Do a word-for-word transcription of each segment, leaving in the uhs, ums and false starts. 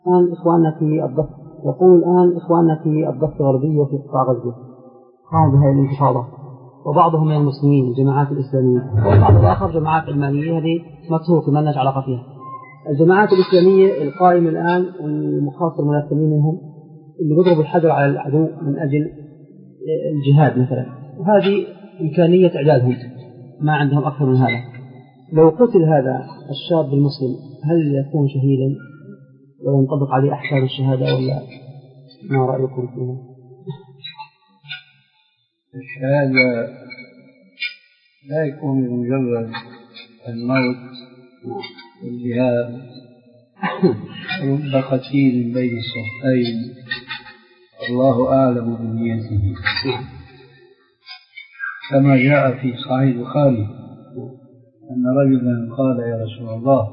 الآن إخواننا في الضفة يقول الآن إخواننا في الضفة الغربية في قطاع غزة قاموا بهذه الانتفاضة، وبعضهم من المسلمين الجماعات الإسلامية، والبعض الآخر جماعات علمانية هذه متروكة ما لناش علاقة فيها. الجماعات الإسلامية القائمة الآن والمخاصر المنافسين منهم اللي بيضربوا الحجر على العدو من أجل الجهاد مثلا، وهذه إمكانية إعدادهم ما عندهم أكثر من هذا. لو قتل هذا الشاب المسلم هل يكون شهيدا وينطبق عليه أحكام الشهادة ولا ما رأيكم فيها؟ الشهادة لا يكون بمجرد الموت والجهاد، رب قتيل بين الصفين الله أعلم بنيته، كما جاء في صحيح البخاري أن رجلا قال يا رسول الله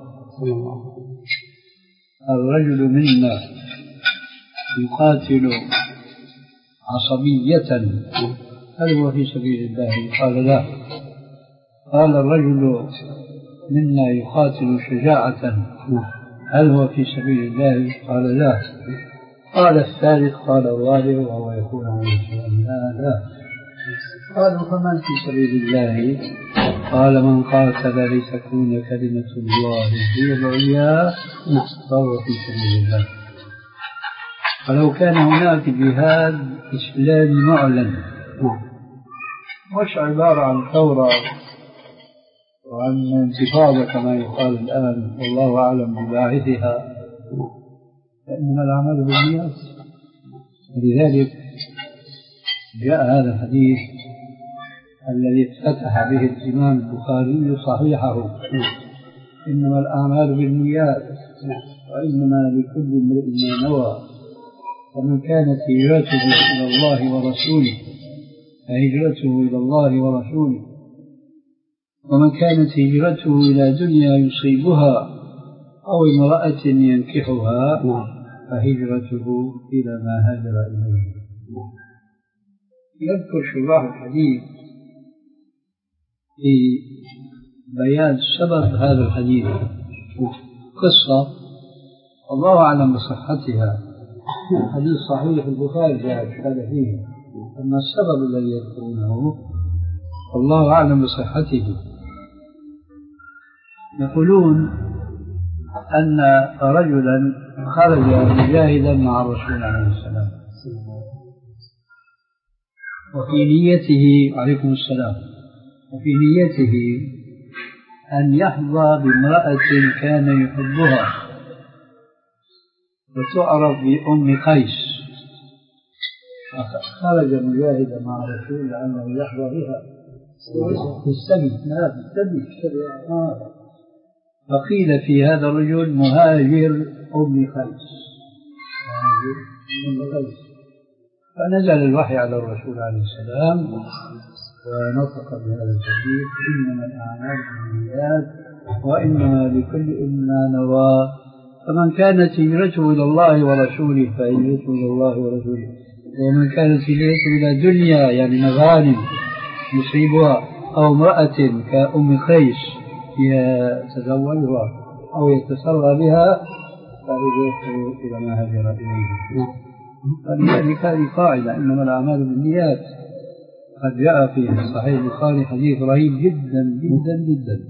الرجل منا يقاتل عصبية هل هو في سبيل الله؟ قال لا. قال الرجل منا يقاتل شجاعة هل هو في سبيل الله؟ قال لا. قال الثالث قال الرابع وهو يقول عليه السلام لا لا. قالوا فمن في سبيل الله؟ قال من قاتل لتكون كلمة الله هي العليا فهو في سبيل الله. فلو كان هناك جهاد إسلامي معلن مش عبارة عن ثورة وعن انتفاضة كما يقال الآن والله أعلم بباعثها، فإنما الأعمال بالنيات. ولذلك جاء هذا الحديث الذي افتتح به الإمام البخاري صحيحه إنما الأعمال بالنيات وإنما لكل امرئ ما نوى، ومن كانت هجرته إلى الله ورسوله فهجرته إلى الله ورسوله، ومن كانت هجرته إلى دنيا يصيبها أو امرأة ينكحها فهجرته إلى ما هاجر إليه. يذكر شراح الحديث في بيان سبب هذا الحديث قصة الله أعلم بصحتها، حديث صحيح البخاري جاء هذا فيه، أما السبب الذي يذكرونه الله أعلم بصحته. يقولون أن رجلا خرج مجاهدا مع الرسول عليه السلام وفي نيته عليكم السلام وفي نيته أن يحظى بامرأة كان يحبها وتعرف بأم قيس، خرج مجاهدا مع الرسول لأنه يحظى بها في السبي لا في السبي آه. فقيل في هذا الرجل مهاجر أم قيس، فنزل الوحي على الرسول عليه السلام ونطق بهذا الحديث إنما الأعمال بالنيات وإنما لكل ما نوى، فمن كانت هجرته إلى الله ورسوله فهجرته إلى الله ورسوله، ومن كانت هجرته إلى دنيا يعني مغانم يصيبها أو امرأة كأم قيس يتزوجها أو يتسرى بها فهجرته إلى ما هاجر إليه. فلذلك هذه قاعدة إنما الأعمال بالنيات. قد جاء في صحيح البخاري حديث رهيب جدا جدا جدا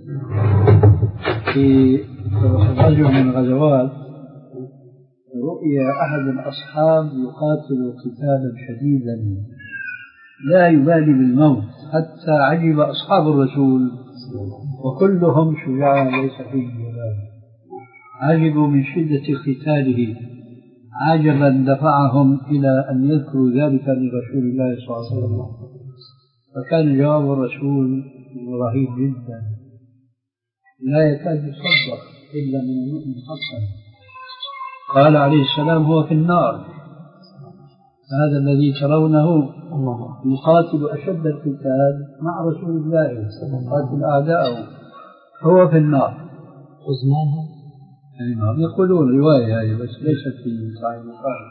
في غزوة من الغزوات رؤيا أحد الأصحاب يقاتل قتالا شديدا لا يبالي بالموت حتى عجب أصحاب الرسول وكلهم شجاع ليس فيه جبال، عجبوا من شدة قتاله عجبا دفعهم إلى أن يذكروا ذلك لرسول الله صلى الله عليه وسلم، فكان جواب الرسول رهيب جدا لا يكاد يصدق إلا من المؤمن حقا. قال عليه السلام هو في النار، هذا الذي ترونه يقاتل أشد القتال مع رسول الله يقاتل أعداءه هو في النار. وزنانها يقولون رواية هذه بس ليست في صحيح البخاري.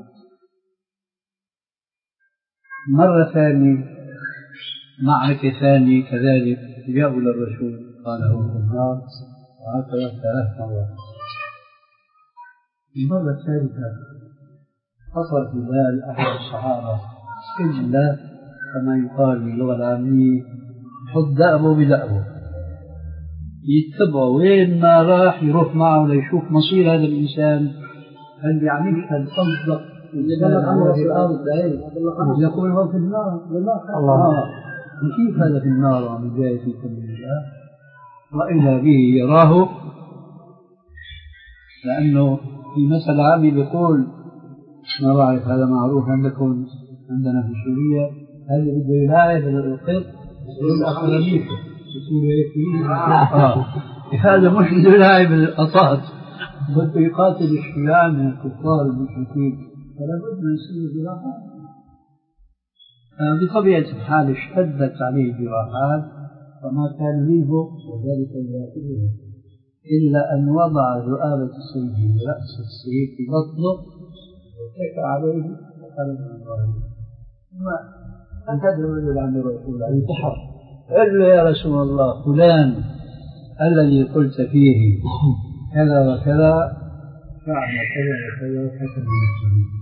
مرة ثانية معركة ثانية كذلك جاءوا للرسول قال هو في النار، وهكذا ثلاث مرات. المرة الثالثة حصل في بال أحد الصحابة إلا كما يقال باللغة العامية حط دأبه بدأبه، يتبعه وين ما راح يروح معه ليشوف مصير هذا الإنسان. هل يعنيك هل تصدق الإنسان في الأرض يقول هو في النار؟ الله، وكيف هذا في النار وعم جاي في سبيل الله؟ وإذا به يراه، لأنه في مثل عامي بيقول ما بعرف هذا معروف عندكم عندنا في سوريا، هل بده يلاعب القط والأخرانيك في سوريا؟ آه هذا مش بده يلاعب القطات، بده يقاتل الشيعان من الكفار المشركين، فلا بد من يصير جراحات. بطبيعة الحال اشتدت عليه الجراحات فما كان منه وذلك يراقبه إلا أن وضع ذؤابة السيف برأس السيف في بطنه واتكى عليه وخرج من ظهره. ثم انتبه الرجل عند رسول الله انتحر، قال له يا رسول الله فلان الذي قلت فيه كذا وكذا فعل كذا وكذا وكذا.